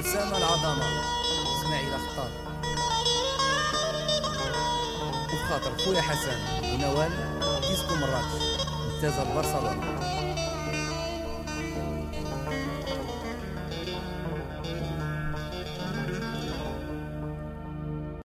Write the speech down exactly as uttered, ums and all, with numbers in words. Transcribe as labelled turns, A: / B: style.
A: أسامة العظمة إسماعيل خطاب، وبخاطر خويا حسن ونوال ديسكو مراكش ممتازة برشلونة.